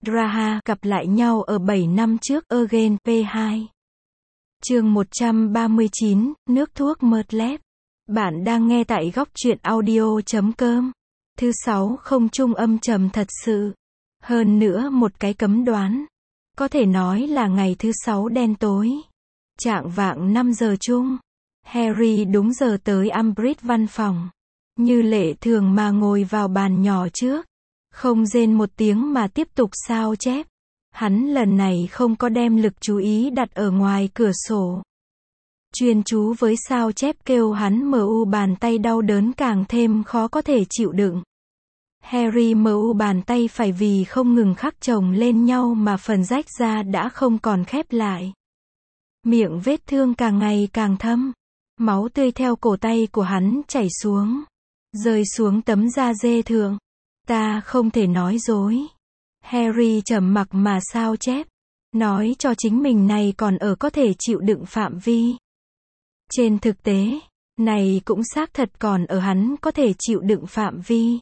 Draha gặp lại nhau ở 7 năm trước Again P2. Chương 139, nước thuốc Myrtleb. Bạn đang nghe tại góc truyện audio.com. Thứ 6 không trung âm trầm thật sự. Hơn nữa một cái cấm đoán. Có thể nói là ngày thứ 6 đen tối. Chạng vạng 5 giờ chung. Harry đúng giờ tới Umbridge văn phòng. Như lệ thường mà ngồi vào bàn nhỏ trước. Không rên một tiếng mà tiếp tục sao chép. Hắn lần này không có đem lực chú ý đặt ở ngoài cửa sổ. Chuyên chú với sao chép kêu hắn mu bàn tay đau đớn càng thêm khó có thể chịu đựng. Harry mu bàn tay phải vì không ngừng khắc chồng lên nhau mà phần rách ra đã không còn khép lại. Miệng vết thương càng ngày càng thâm. Máu tươi theo cổ tay của hắn chảy xuống. Rơi xuống tấm da dê thượng. Ta không thể nói dối. Harry trầm mặc mà sao chép. Nói cho chính mình này còn ở có thể chịu đựng phạm vi. Trên thực tế, này cũng xác thật còn ở hắn có thể chịu đựng phạm vi.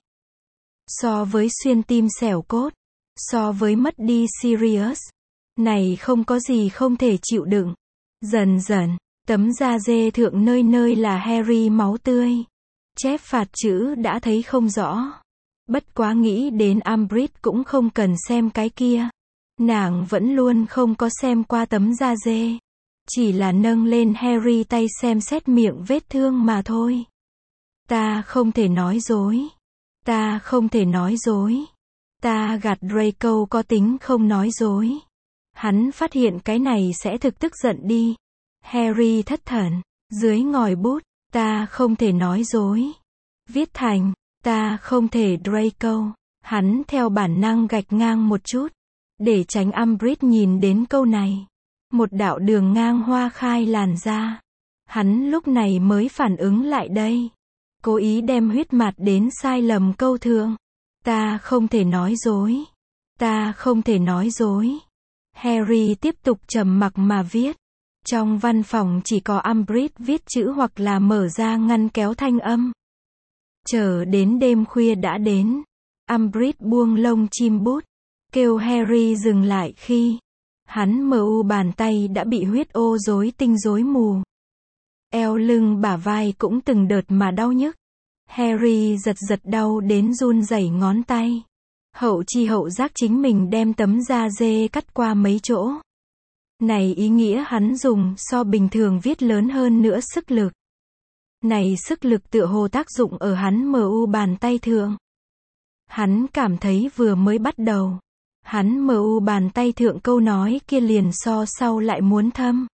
So với xuyên tim xẻo cốt, so với mất đi Sirius, này không có gì không thể chịu đựng. Dần dần, tấm da dê thượng nơi nơi là Harry máu tươi. Chép phạt chữ đã thấy không rõ. Bất quá nghĩ đến Umbridge cũng không cần xem cái kia. Nàng vẫn luôn không có xem qua tấm da dê. Chỉ là nâng lên Harry tay xem xét miệng vết thương mà thôi. Ta không thể nói dối. Ta không thể nói dối. Ta gạt Draco có tính không nói dối. Hắn phát hiện cái này sẽ thực tức giận đi. Harry thất thần. Dưới ngòi bút. Ta không thể nói dối. Viết thành. Ta không thể Draco. Hắn theo bản năng gạch ngang một chút. Để tránh Umbridge nhìn đến câu này. Một đạo đường ngang hoa khai làn ra. Hắn lúc này mới phản ứng lại đây. Cố ý đem huyết mạt đến sai lầm câu thượng. Ta không thể nói dối. Ta không thể nói dối. Harry tiếp tục trầm mặc mà viết. Trong văn phòng chỉ có Umbridge viết chữ hoặc là mở ra ngăn kéo thanh âm. Chờ đến đêm khuya đã đến. Umbridge buông lông chim bút. Kêu Harry dừng lại khi hắn mu bàn tay đã bị huyết ô rối tinh rối mù. Eo lưng bả vai cũng từng đợt mà đau nhức. Harry giật giật đau đến run rẩy ngón tay. Hậu chi hậu giác chính mình đem tấm da dê cắt qua mấy chỗ. Này ý nghĩa hắn dùng so bình thường viết lớn hơn nữa sức lực. Này sức lực tựa hồ tác dụng ở hắn mu bàn tay thượng. Hắn cảm thấy vừa mới bắt đầu. Hắn mu bàn tay thượng câu nói kia liền so sau lại muốn thâm.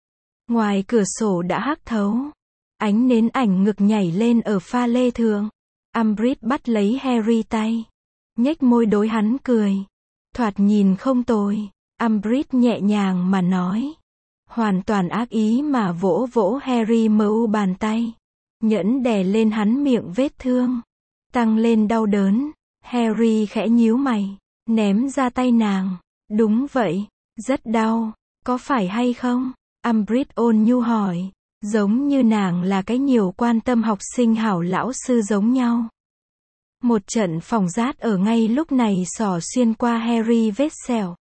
Ngoài cửa sổ đã hắc thấu. Ánh nến ảnh ngực nhảy lên ở pha lê thượng. Umbridge bắt lấy Harry tay. Nhếch môi đối hắn cười. Thoạt nhìn không tồi. Umbridge nhẹ nhàng mà nói. Hoàn toàn ác ý mà vỗ vỗ Harry mu bàn tay. Nhẫn đè lên hắn miệng vết thương. Tăng lên đau đớn. Harry khẽ nhíu mày. Ném ra tay nàng. Đúng vậy. Rất đau. Có phải hay không? Umbridge ôn nhu hỏi. Giống như nàng là cái nhiều quan tâm học sinh hảo lão sư giống nhau. Một trận phòng rát ở ngay lúc này xỏ xuyên qua Harry vết sẹo.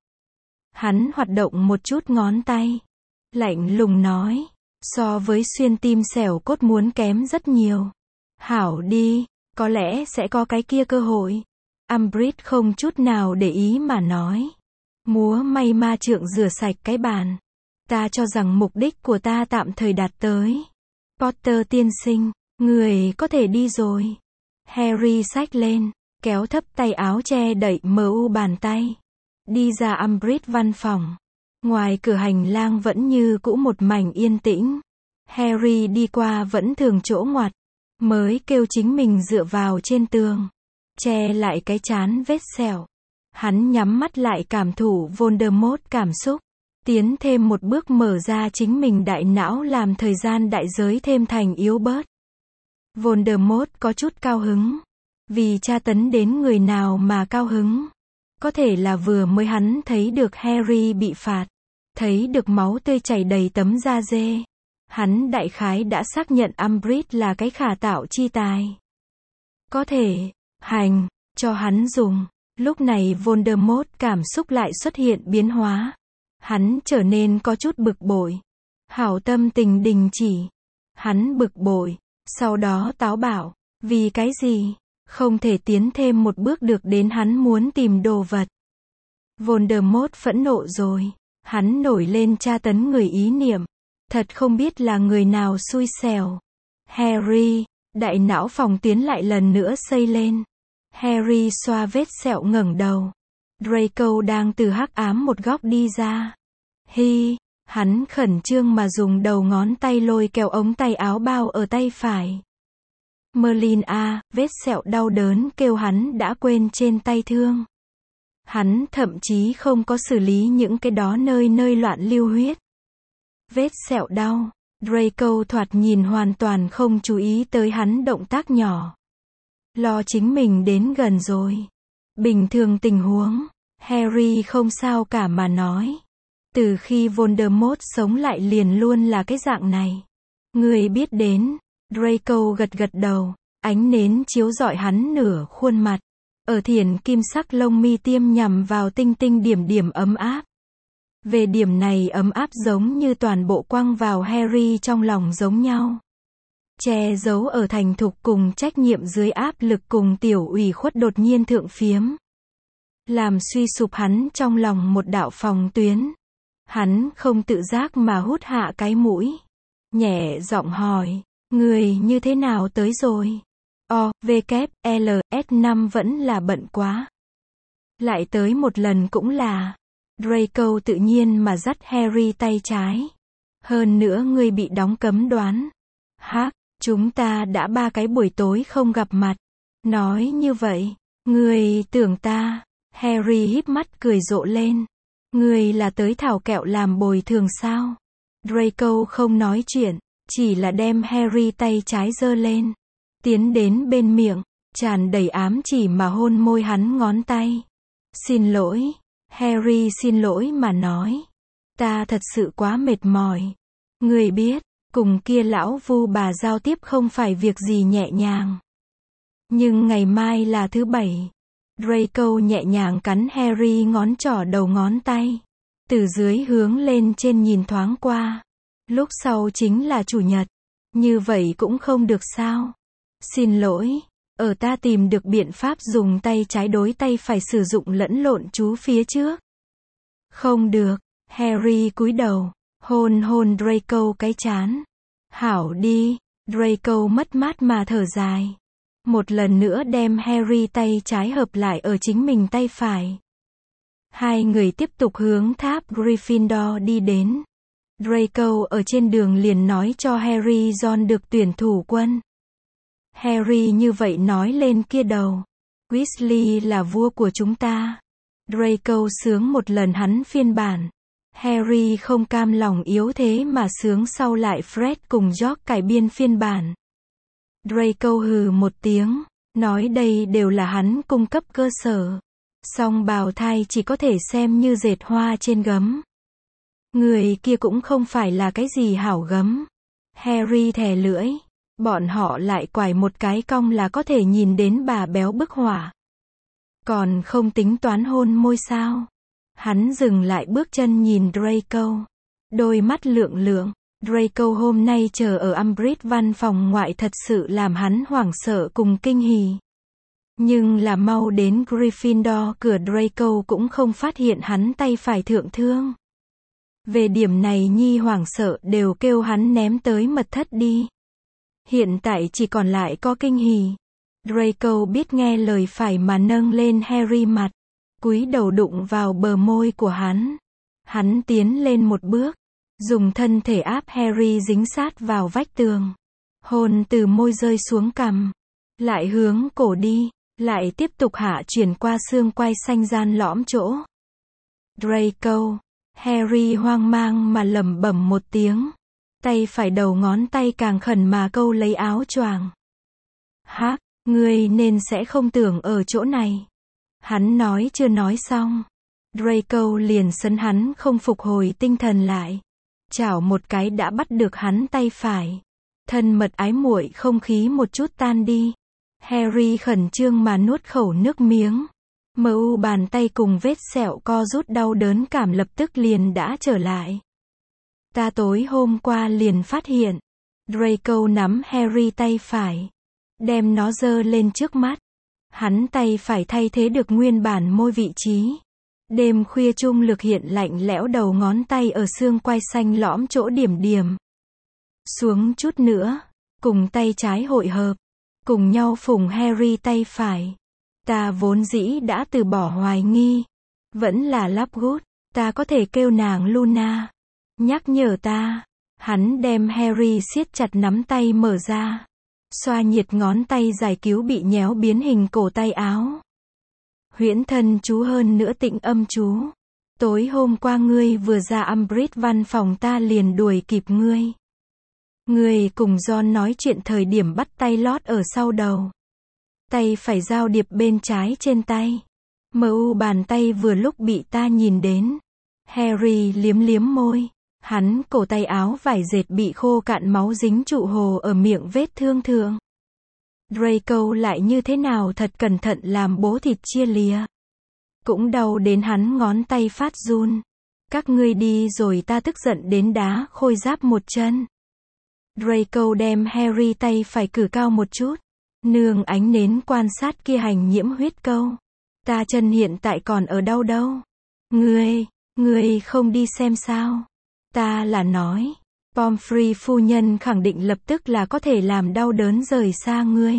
Hắn hoạt động một chút ngón tay. Lạnh lùng nói. So với xuyên tim xẻo cốt muốn kém rất nhiều. Hảo đi. Có lẽ sẽ có cái kia cơ hội. Umbridge không chút nào để ý mà nói. Múa may ma trượng rửa sạch cái bàn. Ta cho rằng mục đích của ta tạm thời đạt tới. Potter tiên sinh, người có thể đi rồi. Harry xách lên, kéo thấp tay áo che đậy mu bàn tay. Đi ra Umbridge văn phòng. Ngoài cửa hành lang vẫn như cũ một mảnh yên tĩnh. Harry đi qua vẫn thường chỗ ngoặt. Mới kêu chính mình dựa vào trên tường. Che lại cái trán vết sẹo. Hắn nhắm mắt lại cảm thụ Voldemort cảm xúc. Tiến thêm một bước mở ra chính mình đại não làm thời gian đại giới thêm thành yếu bớt. Voldemort có chút cao hứng. Vì tra tấn đến người nào mà cao hứng. Có thể là vừa mới hắn thấy được Harry bị phạt. Thấy được máu tươi chảy đầy tấm da dê. Hắn đại khái đã xác nhận Umbridge là cái khả tạo chi tài. Có thể, hành, cho hắn dùng. Lúc này Voldemort cảm xúc lại xuất hiện biến hóa. Hắn trở nên có chút bực bội. Hảo tâm tình đình chỉ. Hắn bực bội, sau đó táo bạo. Vì cái gì? Không thể tiến thêm một bước được đến hắn muốn tìm đồ vật. Voldemort phẫn nộ rồi. Hắn nổi lên tra tấn người ý niệm. Thật không biết là người nào xui xẻo. Harry, đại não phòng tuyến lại lần nữa xây lên. Harry xoa vết sẹo ngẩng đầu. Draco đang từ hắc ám một góc đi ra. Hắn khẩn trương mà dùng đầu ngón tay lôi kéo ống tay áo bao ở tay phải. Merlin vết sẹo đau đớn kêu hắn đã quên trên tay thương. Hắn thậm chí không có xử lý những cái đó nơi nơi loạn lưu huyết. Vết sẹo đau, Draco thoạt nhìn hoàn toàn không chú ý tới hắn động tác nhỏ. Lo chính mình đến gần rồi. Bình thường tình huống, Harry không sao cả mà nói. Từ khi Voldemort sống lại liền luôn là cái dạng này. Người biết đến, Draco gật gật đầu, ánh nến chiếu rọi hắn nửa khuôn mặt. Ở thiển kim sắc lông mi tiêm nhằm vào tinh tinh điểm điểm ấm áp. Về điểm này ấm áp giống như toàn bộ quăng vào Harry trong lòng giống nhau. Che giấu ở thành thục cùng trách nhiệm dưới áp lực cùng tiểu ủy khuất đột nhiên thượng phiếm. Làm suy sụp hắn trong lòng một đạo phòng tuyến. Hắn không tự giác mà hút hạ cái mũi. Nhẹ giọng hỏi, người như thế nào tới rồi? S5 vẫn là bận quá. Lại tới một lần cũng là. Draco tự nhiên mà dắt Harry tay trái. Hơn nữa ngươi bị đóng cấm đoán. Chúng ta đã 3 cái buổi tối không gặp mặt. Nói như vậy, ngươi tưởng ta. Harry híp mắt cười rộ lên. Ngươi là tới thảo kẹo làm bồi thường sao? Draco không nói chuyện, chỉ là đem Harry tay trái giơ lên. Tiến đến bên miệng, tràn đầy ám chỉ mà hôn môi hắn ngón tay. Xin lỗi. Harry xin lỗi mà nói. Ta thật sự quá mệt mỏi. Ngươi biết, cùng kia lão vu bà giao tiếp không phải việc gì nhẹ nhàng. Nhưng ngày mai là thứ Bảy. Draco nhẹ nhàng cắn Harry ngón trỏ đầu ngón tay. Từ dưới hướng lên trên nhìn thoáng qua. Lúc sau chính là Chủ nhật. Như vậy cũng không được sao? Xin lỗi. Ta tìm được biện pháp dùng tay trái đối tay phải sử dụng lẫn lộn chú phía trước. Không được. Harry cúi đầu, hôn Draco cái trán. Hảo đi. Draco mất mát mà thở dài. Một lần nữa đem Harry tay trái hợp lại ở chính mình tay phải. Hai người tiếp tục hướng tháp Gryffindor đi đến. Draco ở trên đường liền nói cho Harry Ron được tuyển thủ quân. Harry như vậy nói lên kia đầu. Weasley là vua của chúng ta. Draco sướng một lần hắn phiên bản. Harry không cam lòng yếu thế mà sướng sau lại Fred cùng George cải biên phiên bản. Draco hừ một tiếng, nói đây đều là hắn cung cấp cơ sở. Song bào thai chỉ có thể xem như dệt hoa trên gấm. Người kia cũng không phải là cái gì hảo gấm. Harry thè lưỡi. Bọn họ lại quải một cái cong là có thể nhìn đến bà béo bức hỏa. Còn không tính toán hôn môi sao? Hắn dừng lại bước chân nhìn Draco. Đôi mắt lượng lượng. Draco hôm nay chờ ở Umbridge văn phòng ngoại thật sự làm hắn hoảng sợ cùng kinh hỉ. Nhưng là mau đến Gryffindor cửa Draco cũng không phát hiện hắn tay phải thượng thương. Về điểm này nhi hoảng sợ đều kêu hắn ném tới mật thất đi. Hiện tại chỉ còn lại có kinh hỉ. Draco biết nghe lời phải mà nâng lên Harry mặt. Cúi đầu đụng vào bờ môi của hắn. Hắn tiến lên một bước. Dùng thân thể áp Harry dính sát vào vách tường. Hôn từ môi rơi xuống cằm. Lại hướng cổ đi. Lại tiếp tục hạ chuyển qua xương quai xanh gian lõm chỗ. Draco. Harry hoang mang mà lẩm bẩm một tiếng. Tay phải đầu ngón tay càng khẩn mà câu lấy áo choàng. Ngươi nên sẽ không tưởng ở chỗ này. Hắn nói chưa nói xong. Draco liền sấn hắn không phục hồi tinh thần lại. Chảo một cái đã bắt được hắn tay phải. Thân mật ái muội không khí một chút tan đi. Harry khẩn trương mà nuốt khẩu nước miếng. MU bàn tay cùng vết sẹo co rút đau đớn cảm lập tức liền đã trở lại. Ta tối hôm qua liền phát hiện. Draco nắm Harry tay phải. Đem nó giơ lên trước mắt. Hắn tay phải thay thế được nguyên bản môi vị trí. Đêm khuya trung lực hiện lạnh lẽo đầu ngón tay ở xương quai xanh lõm chỗ điểm điểm. Xuống chút nữa. Cùng tay trái hội hợp. Cùng nhau phủng Harry tay phải. Ta vốn dĩ đã từ bỏ hoài nghi. Vẫn là Lovegood. Ta có thể kêu nàng Luna. Nhắc nhở ta. Hắn đem Harry siết chặt nắm tay mở ra. Xoa nhiệt ngón tay giải cứu bị nhéo biến hình cổ tay áo. Huyễn thân chú hơn nữa tịnh âm chú. Tối hôm qua ngươi vừa ra Umbridge văn phòng ta liền đuổi kịp ngươi. Ngươi cùng John nói chuyện thời điểm bắt tay lót ở sau đầu. Tay phải giao điệp bên trái trên tay. MU bàn tay vừa lúc bị ta nhìn đến. Harry liếm liếm môi. Hắn cổ tay áo vải dệt bị khô cạn máu dính trụ hồ ở miệng vết thương thượng. Draco lại như thế nào thật cẩn thận làm bố thịt chia lìa. Cũng đau đến hắn ngón tay phát run. Các ngươi đi rồi ta tức giận đến đá khôi giáp một chân. Draco đem Harry tay phải cử cao một chút. Nương ánh nến quan sát kia hành nhiễm huyết câu. Ta chân hiện tại còn ở đâu đâu. Ngươi không đi xem sao. Ta là nói. Pomfrey phu nhân khẳng định lập tức là có thể làm đau đớn rời xa ngươi.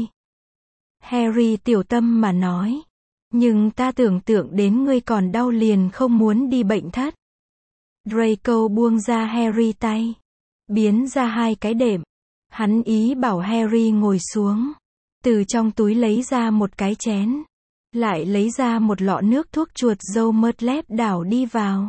Harry tiểu tâm mà nói. Nhưng ta tưởng tượng đến ngươi còn đau liền không muốn đi bệnh thất. Draco buông ra Harry tay. Biến ra hai cái đệm. Hắn ý bảo Harry ngồi xuống. Từ trong túi lấy ra một cái chén. Lại lấy ra một lọ nước thuốc chuột dâu Myrtleb đảo đi vào.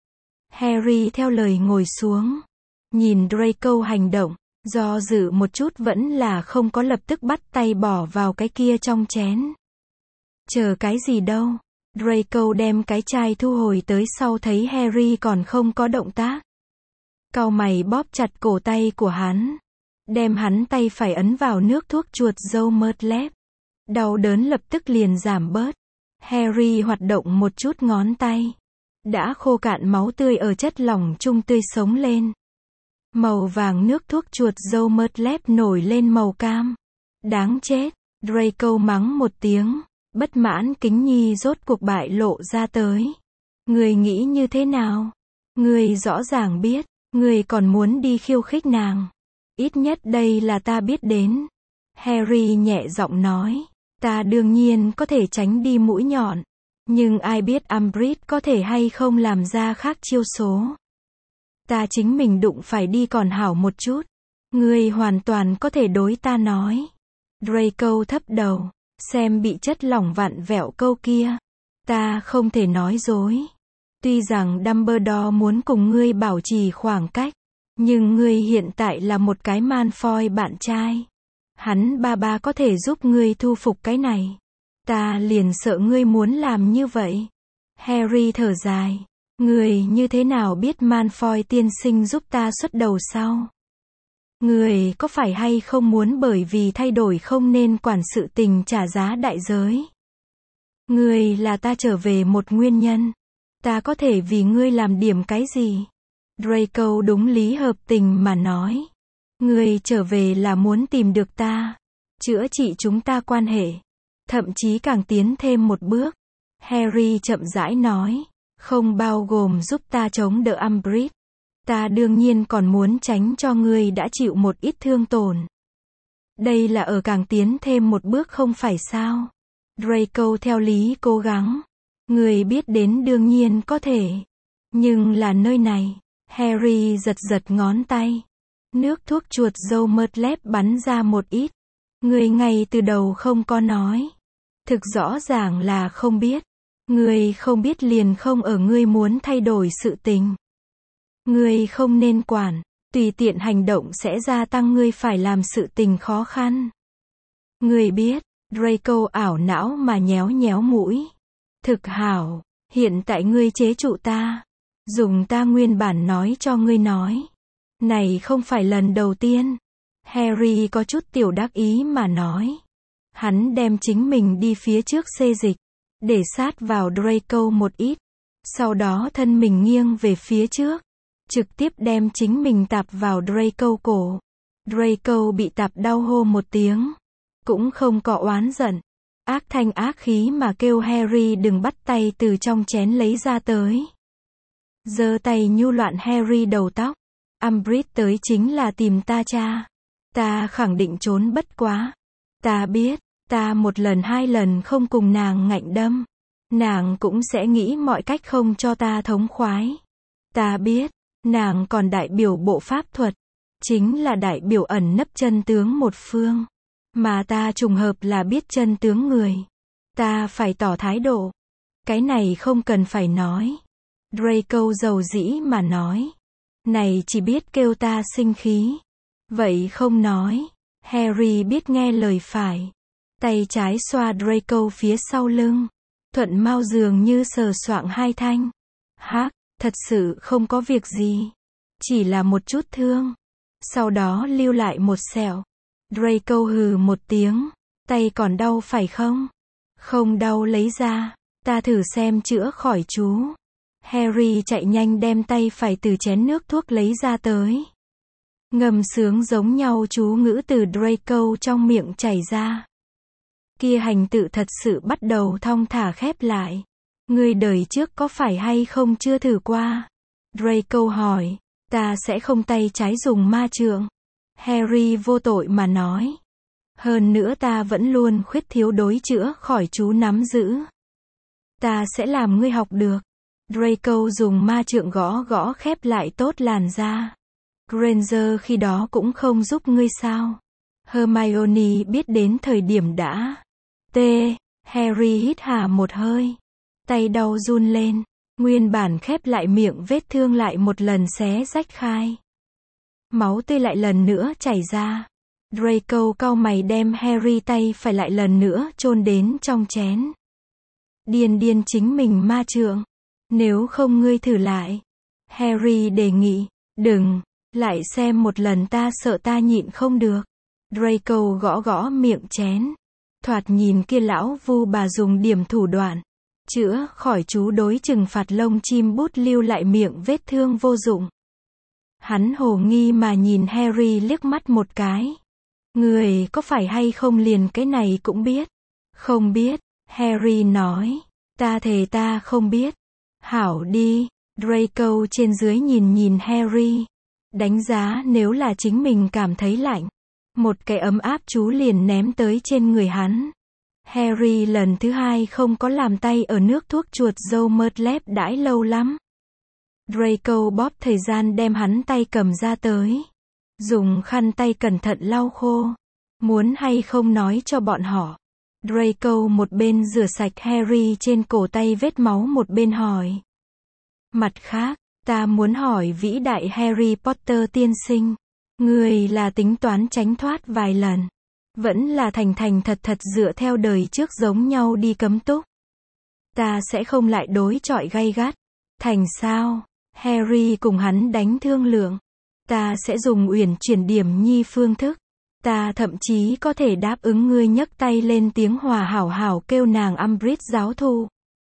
Harry theo lời ngồi xuống. Nhìn Draco hành động. Do dự một chút vẫn là không có lập tức bắt tay bỏ vào cái kia trong chén. Chờ cái gì đâu. Draco đem cái chai thu hồi tới sau thấy Harry còn không có động tác. Cau mày bóp chặt cổ tay của hắn. Đem hắn tay phải ấn vào nước thuốc chuột dâu Myrtleb. Đau đớn lập tức liền giảm bớt. Harry hoạt động một chút ngón tay. Đã khô cạn máu tươi ở chất lỏng trung tươi sống lên. Màu vàng nước thuốc chuột dâu Myrtleb nổi lên màu cam. Đáng chết. Draco mắng một tiếng. Bất mãn kính nhi rốt cuộc bại lộ ra tới. Ngươi nghĩ như thế nào? Ngươi rõ ràng biết. Ngươi còn muốn đi khiêu khích nàng. Ít nhất đây là ta biết đến. Harry nhẹ giọng nói. Ta đương nhiên có thể tránh đi mũi nhọn. Nhưng ai biết Umbridge có thể hay không làm ra khác chiêu số. Ta chính mình đụng phải đi còn hảo một chút. Ngươi hoàn toàn có thể đối ta nói. Draco thấp đầu. Xem bị chất lỏng vặn vẹo câu kia. Ta không thể nói dối. Tuy rằng Dumbledore muốn cùng ngươi bảo trì khoảng cách. Nhưng ngươi hiện tại là một cái Malfoy bạn trai. Hắn ba có thể giúp ngươi thu phục cái này. Ta liền sợ ngươi muốn làm như vậy. Harry thở dài. Ngươi như thế nào biết Malfoy tiên sinh giúp ta xuất đầu sau? Ngươi có phải hay không muốn bởi vì thay đổi không nên quản sự tình trả giá đại giới? Ngươi là ta trở về một nguyên nhân. Ta có thể vì ngươi làm điểm cái gì? Draco đúng lý hợp tình mà nói. Ngươi trở về là muốn tìm được ta. Chữa trị chúng ta quan hệ. Thậm chí càng tiến thêm một bước. Harry chậm rãi nói. Không bao gồm giúp ta chống đỡ Umbridge. Ta đương nhiên còn muốn tránh cho ngươi đã chịu một ít thương tổn. Đây là ở càng tiến thêm một bước không phải sao? Draco theo lý cố gắng. Ngươi biết đến đương nhiên có thể. Nhưng là nơi này. Harry giật giật ngón tay. Nước thuốc chuột dâu Myrtleb bắn ra một ít. Ngươi ngay từ đầu không có nói. Thực rõ ràng là không biết. Ngươi không biết liền không ở ngươi muốn thay đổi sự tình. Ngươi không nên quản. Tùy tiện hành động sẽ gia tăng ngươi phải làm sự tình khó khăn. Ngươi biết. Draco ảo não mà nhéo nhéo mũi. Thực hảo. Hiện tại ngươi chế trụ ta. Dùng ta nguyên bản nói cho ngươi nói. Này không phải lần đầu tiên. Harry có chút tiểu đắc ý mà nói. Hắn đem chính mình đi phía trước xê dịch. để sát vào Draco một ít. Sau đó thân mình nghiêng về phía trước, trực tiếp đem chính mình tạp vào Draco cổ. Draco bị tạp đau hô một tiếng, cũng không có oán giận, ác thanh ác khí mà kêu Harry đừng bắt tay từ trong chén lấy ra tới. Giơ tay nhu loạn Harry đầu tóc. Umbridge tới chính là tìm ta cha. Ta khẳng định trốn bất quá. Ta biết, ta một lần hai lần không cùng nàng ngạnh đâm, nàng cũng sẽ nghĩ mọi cách không cho ta thống khoái. Ta biết, nàng còn đại biểu bộ pháp thuật, chính là đại biểu ẩn nấp chân tướng một phương. Mà ta trùng hợp là biết chân tướng người. Ta phải tỏ thái độ. Cái này không cần phải nói. Draco dầu dĩ mà nói. Này chỉ biết kêu ta sinh khí. Vậy không nói. Harry biết nghe lời phải. Tay trái xoa Draco phía sau lưng. Thuận mau dường như sờ soạng hai thanh. Hắc, thật sự không có việc gì. Chỉ là một chút thương. Sau đó lưu lại một sẹo. Draco hừ một tiếng. Tay còn đau phải không? Không đau lấy ra. Ta thử xem chữa khỏi chú. Harry chạy nhanh đem tay phải từ chén nước thuốc lấy ra tới. Ngầm sướng giống nhau chú ngữ từ Draco trong miệng chảy ra. Kia hành tự thật sự bắt đầu thong thả khép lại. Ngươi đời trước có phải hay không chưa thử qua? Draco hỏi. Ta sẽ không tay trái dùng ma trượng. Harry vô tội mà nói. Hơn nữa ta vẫn luôn khuyết thiếu đối chữa khỏi chú nắm giữ. Ta sẽ làm ngươi học được. Draco dùng ma trượng gõ gõ khép lại tốt làn da. Granger khi đó cũng không giúp ngươi sao? Hermione biết đến thời điểm đã. Harry hít hà một hơi. Tay đau run lên. Nguyên bản khép lại miệng vết thương lại một lần xé rách khai. Máu tươi lại lần nữa chảy ra. Draco cau mày đem Harry tay phải lại lần nữa chôn đến trong chén. Điên chính mình ma trượng. Nếu không ngươi thử lại. Harry đề nghị. Đừng. Lại xem một lần ta sợ ta nhịn không được. Draco gõ gõ miệng chén. Thoạt nhìn kia lão vu bà dùng điểm thủ đoạn. Chữa khỏi chú đối trừng phạt lông chim bút lưu lại miệng vết thương vô dụng. Hắn hồ nghi mà nhìn Harry liếc mắt một cái. Người có phải hay không liền cái này cũng biết. Không biết, Harry nói. Ta thề ta không biết. Hảo đi, Draco trên dưới nhìn Harry. Đánh giá nếu là chính mình cảm thấy lạnh. Một cái ấm áp chú liền ném tới trên người hắn. Harry lần thứ hai không có làm tay ở nước thuốc chuột dâu Mudlap đãi lâu lắm. Draco bóp thời gian đem hắn tay cầm ra tới. Dùng khăn tay cẩn thận lau khô. Muốn hay không nói cho bọn họ. Draco một bên rửa sạch Harry trên cổ tay vết máu một bên hỏi. Mặt khác, ta muốn hỏi vĩ đại Harry Potter tiên sinh. Người là tính toán tránh thoát vài lần. Vẫn là thành thật dựa theo đời trước giống nhau đi cấm túc. Ta sẽ không lại đối chọi gay gắt. Thành sao? Harry cùng hắn đánh thương lượng. Ta sẽ dùng uyển chuyển điểm nhi phương thức. Ta thậm chí có thể đáp ứng ngươi nhấc tay lên tiếng hòa hảo kêu nàng Umbridge giáo thụ.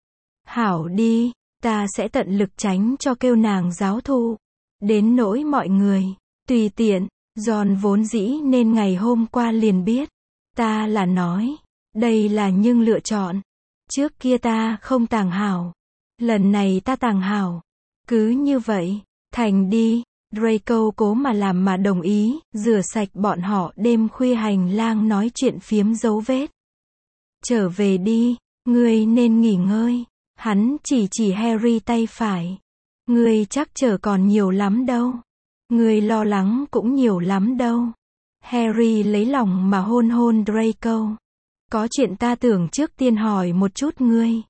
Hảo đi, ta sẽ tận lực tránh cho kêu nàng giáo thụ. Đến nỗi mọi người, tùy tiện, Ron vốn dĩ nên ngày hôm qua liền biết. Ta là nói, đây là nhưng lựa chọn. Trước kia ta không tàng hảo. Lần này ta tàng hảo. Cứ như vậy, thành đi. Draco cố mà làm mà đồng ý, rửa sạch bọn họ đêm khuya hành lang nói chuyện phiếm dấu vết. Trở về đi, ngươi nên nghỉ ngơi. Hắn chỉ Harry tay phải. Ngươi chắc chờ còn nhiều lắm đâu. Ngươi lo lắng cũng nhiều lắm đâu. Harry lấy lòng mà hôn Draco. Có chuyện ta tưởng trước tiên hỏi một chút ngươi.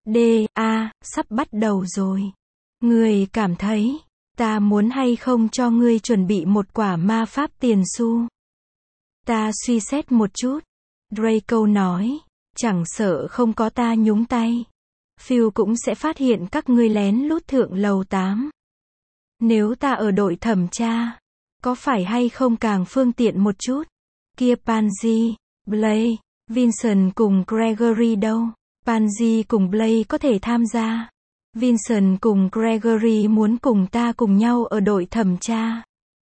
Sắp bắt đầu rồi. Ngươi cảm thấy, ta muốn hay không cho ngươi chuẩn bị một quả ma pháp tiền xu? Ta suy xét một chút. Draco nói, chẳng sợ không có ta nhúng tay. Phil cũng sẽ phát hiện các ngươi lén lút thượng lầu 8. Nếu ta ở đội thẩm tra, có phải hay không càng phương tiện một chút? Kia Pansy, Blake, Vincent cùng Gregory đâu? Pansy cùng Blake có thể tham gia. Vincent cùng Gregory muốn cùng ta cùng nhau ở đội thẩm tra.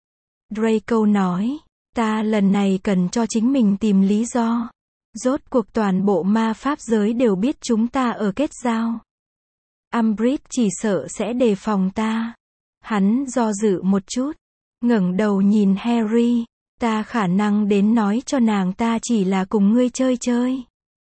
Draco nói, ta lần này cần cho chính mình tìm lý do. Rốt cuộc toàn bộ ma pháp giới đều biết chúng ta ở kết giao. Umbridge chỉ sợ sẽ đề phòng ta. Hắn do dự một chút, ngẩng đầu nhìn Harry, ta khả năng đến nói cho nàng ta chỉ là cùng ngươi chơi chơi.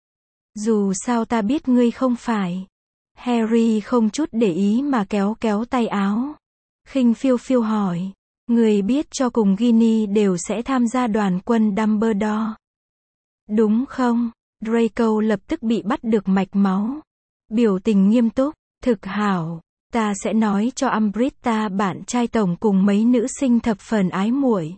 Dù sao ta biết ngươi không phải. Harry không chút để ý mà kéo kéo tay áo. Khinh phiêu phiêu hỏi, ngươi biết cho cùng Ginny đều sẽ tham gia đoàn quân Dumbledore. Đúng không? Draco lập tức bị bắt được mạch máu. Biểu tình nghiêm túc, thực hảo. Ta sẽ nói cho Umbridge ta bạn trai tổng cùng mấy nữ sinh thập phần ái muội.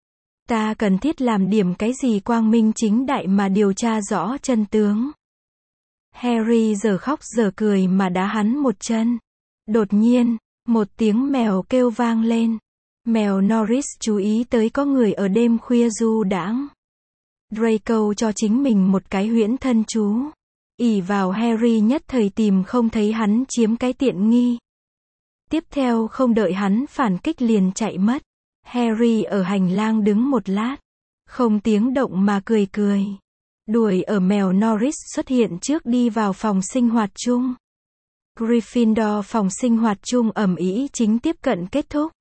Ta cần thiết làm điểm cái gì quang minh chính đại mà điều tra rõ chân tướng. Harry giờ khóc giờ cười mà đá hắn một chân. Đột nhiên, một tiếng mèo kêu vang lên. Mèo Norris chú ý tới có người ở đêm khuya du đãng. Draco cho chính mình một cái huyễn thân chú. Ỷ vào Harry nhất thời tìm không thấy hắn chiếm cái tiện nghi. Tiếp theo không đợi hắn phản kích liền chạy mất. Harry ở hành lang đứng một lát. Không tiếng động mà cười cười. Đuổi ở mèo Norris xuất hiện trước đi vào phòng sinh hoạt chung. Gryffindor phòng sinh hoạt chung ầm ĩ chính tiếp cận kết thúc.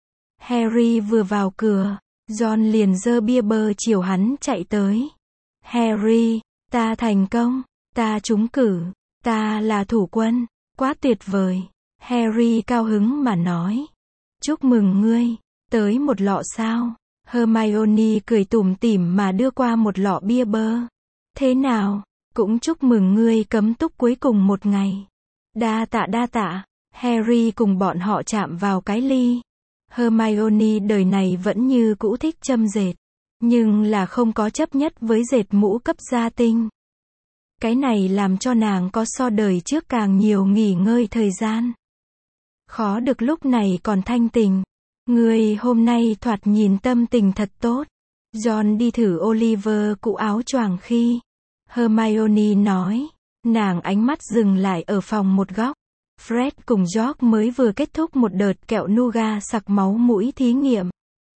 Harry vừa vào cửa, Ron liền giơ bia bơ chiều hắn chạy tới. Harry, ta thành công, ta trúng cử, ta là thủ quân, quá tuyệt vời. Harry cao hứng mà nói. Chúc mừng ngươi, tới một lọ sao? Hermione cười tủm tỉm mà đưa qua một lọ bia bơ. Thế nào, cũng chúc mừng ngươi cấm túc cuối cùng một ngày. Đa tạ. Harry cùng bọn họ chạm vào cái ly. Hermione đời này vẫn như cũ thích châm dệt, nhưng là không có chấp nhất với dệt mũ cấp gia tinh. Cái này làm cho nàng có so đời trước càng nhiều nghỉ ngơi thời gian. Khó được lúc này còn thanh tình. Ngươi hôm nay thoạt nhìn tâm tình thật tốt. John đi thử Oliver cụ áo choàng khi. Hermione nói. Nàng ánh mắt dừng lại ở phòng một góc. Fred cùng George mới vừa kết thúc một đợt kẹo nougat sặc máu mũi thí nghiệm.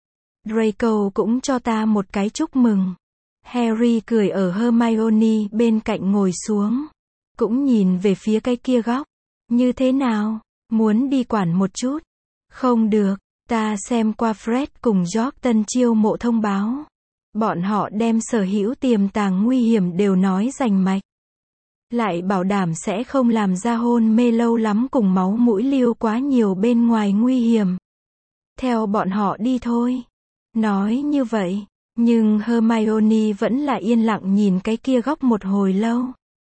Draco cũng cho ta một cái chúc mừng. Harry cười ở Hermione bên cạnh ngồi xuống. Cũng nhìn về phía cái kia góc. Như thế nào? Muốn đi quản một chút? Không được, ta xem qua Fred cùng George tân chiêu mộ thông báo. Bọn họ đem sở hữu tiềm tàng nguy hiểm đều nói rành mạch. Lại bảo đảm sẽ không làm ra hôn mê lâu lắm cùng máu mũi lưu quá nhiều bên ngoài nguy hiểm. Theo bọn họ đi thôi. Nói như vậy, nhưng Hermione vẫn là yên lặng nhìn cái kia góc một hồi lâu.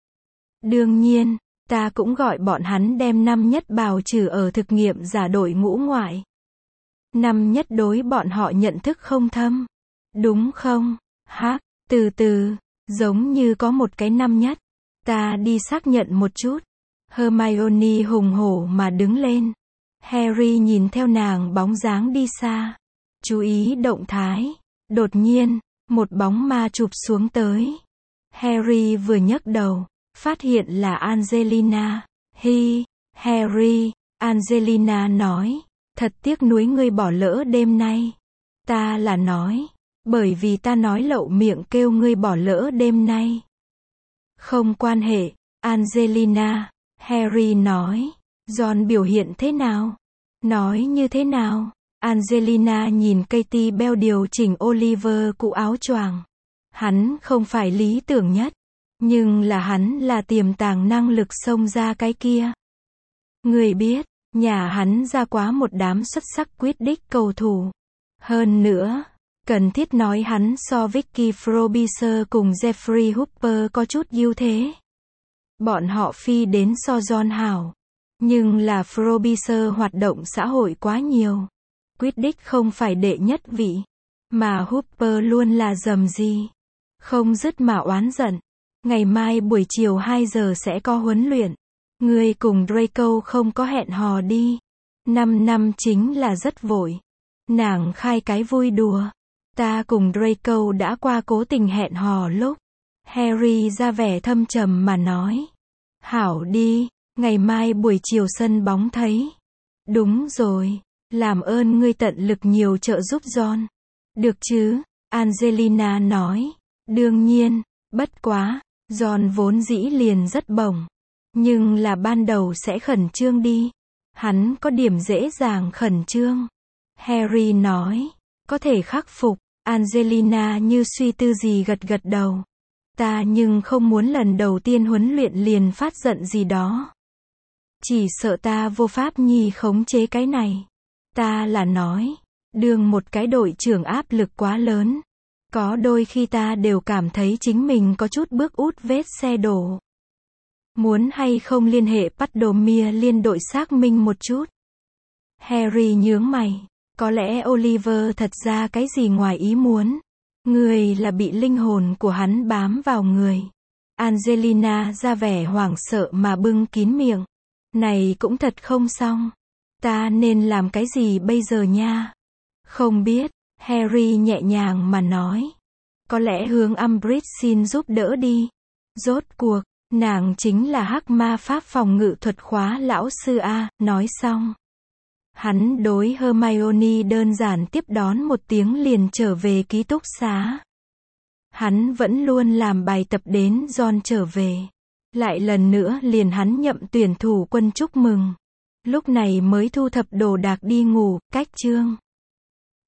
Đương nhiên, ta cũng gọi bọn hắn đem năm nhất bào trừ ở thực nghiệm giả đội ngũ ngoại. Năm nhất đối bọn họ nhận thức không thâm. Đúng không? Hắc, từ từ, giống như có một cái năm nhất. Ta đi xác nhận một chút. Hermione hùng hổ mà đứng lên. Harry nhìn theo nàng bóng dáng đi xa. Chú ý động thái. Đột nhiên, một bóng ma chụp xuống tới. Harry vừa nhấc đầu, phát hiện là Angelina. Hi, Harry, Angelina nói. Thật tiếc nuối ngươi bỏ lỡ đêm nay. Ta là nói. Bởi vì ta nói lậu miệng kêu ngươi bỏ lỡ đêm nay. Không quan hệ, Angelina, Harry nói. Ron biểu hiện thế nào? Nói như thế nào? Angelina nhìn Katie Bell điều chỉnh Oliver cụ áo choàng. Hắn không phải lý tưởng nhất, nhưng là hắn là tiềm tàng năng lực xông ra cái kia. Người biết, nhà hắn ra quá một đám xuất sắc Quidditch cầu thủ. Hơn nữa, cần thiết nói hắn so Vicky Frobisher cùng Jeffrey Hooper có chút ưu thế. Bọn họ phi đến so John hảo. Nhưng là Frobisher hoạt động xã hội quá nhiều. Quidditch không phải đệ nhất vị. Mà Hooper luôn là dầm gì. Không dứt mà oán giận. Ngày mai buổi chiều 2 giờ sẽ có huấn luyện. Ngươi cùng Draco không có hẹn hò đi. 5 năm chính là rất vội. Nàng khai cái vui đùa. Ta cùng Draco đã qua cố tình hẹn hò lúc. Harry ra vẻ thâm trầm mà nói. Hảo đi, ngày mai buổi chiều sân bóng thấy. Đúng rồi, làm ơn ngươi tận lực nhiều trợ giúp John. Được chứ, Angelina nói. Đương nhiên, bất quá, John vốn dĩ liền rất bổng. Nhưng là ban đầu sẽ khẩn trương đi. Hắn có điểm dễ dàng khẩn trương. Harry nói, có thể khắc phục. Angelina như suy tư gì gật gật đầu. Ta nhưng không muốn lần đầu tiên huấn luyện liền phát giận gì đó. Chỉ sợ ta vô pháp nhi khống chế cái này. Ta là nói, đương một cái đội trưởng áp lực quá lớn. Có đôi khi ta đều cảm thấy chính mình có chút bước út vết xe đổ. Muốn hay không liên hệ Patdomir liên đội xác minh một chút. Harry nhướng mày. Có lẽ Oliver thật ra cái gì ngoài ý muốn. Người là bị linh hồn của hắn bám vào người. Angelina ra vẻ hoảng sợ mà bưng kín miệng. Này cũng thật không xong. Ta nên làm cái gì bây giờ nha? Không biết, Harry nhẹ nhàng mà nói. Có lẽ hướng Umbridge xin giúp đỡ đi. Rốt cuộc, nàng chính là hắc ma pháp phòng ngự thuật khóa lão sư A, nói xong. Hắn đối Hermione đơn giản tiếp đón một tiếng liền trở về ký túc xá. Hắn vẫn luôn làm bài tập đến John trở về. Lại lần nữa liền hắn nhậm tuyển thủ quân chúc mừng. Lúc này mới thu thập đồ đạc đi ngủ, cách chương.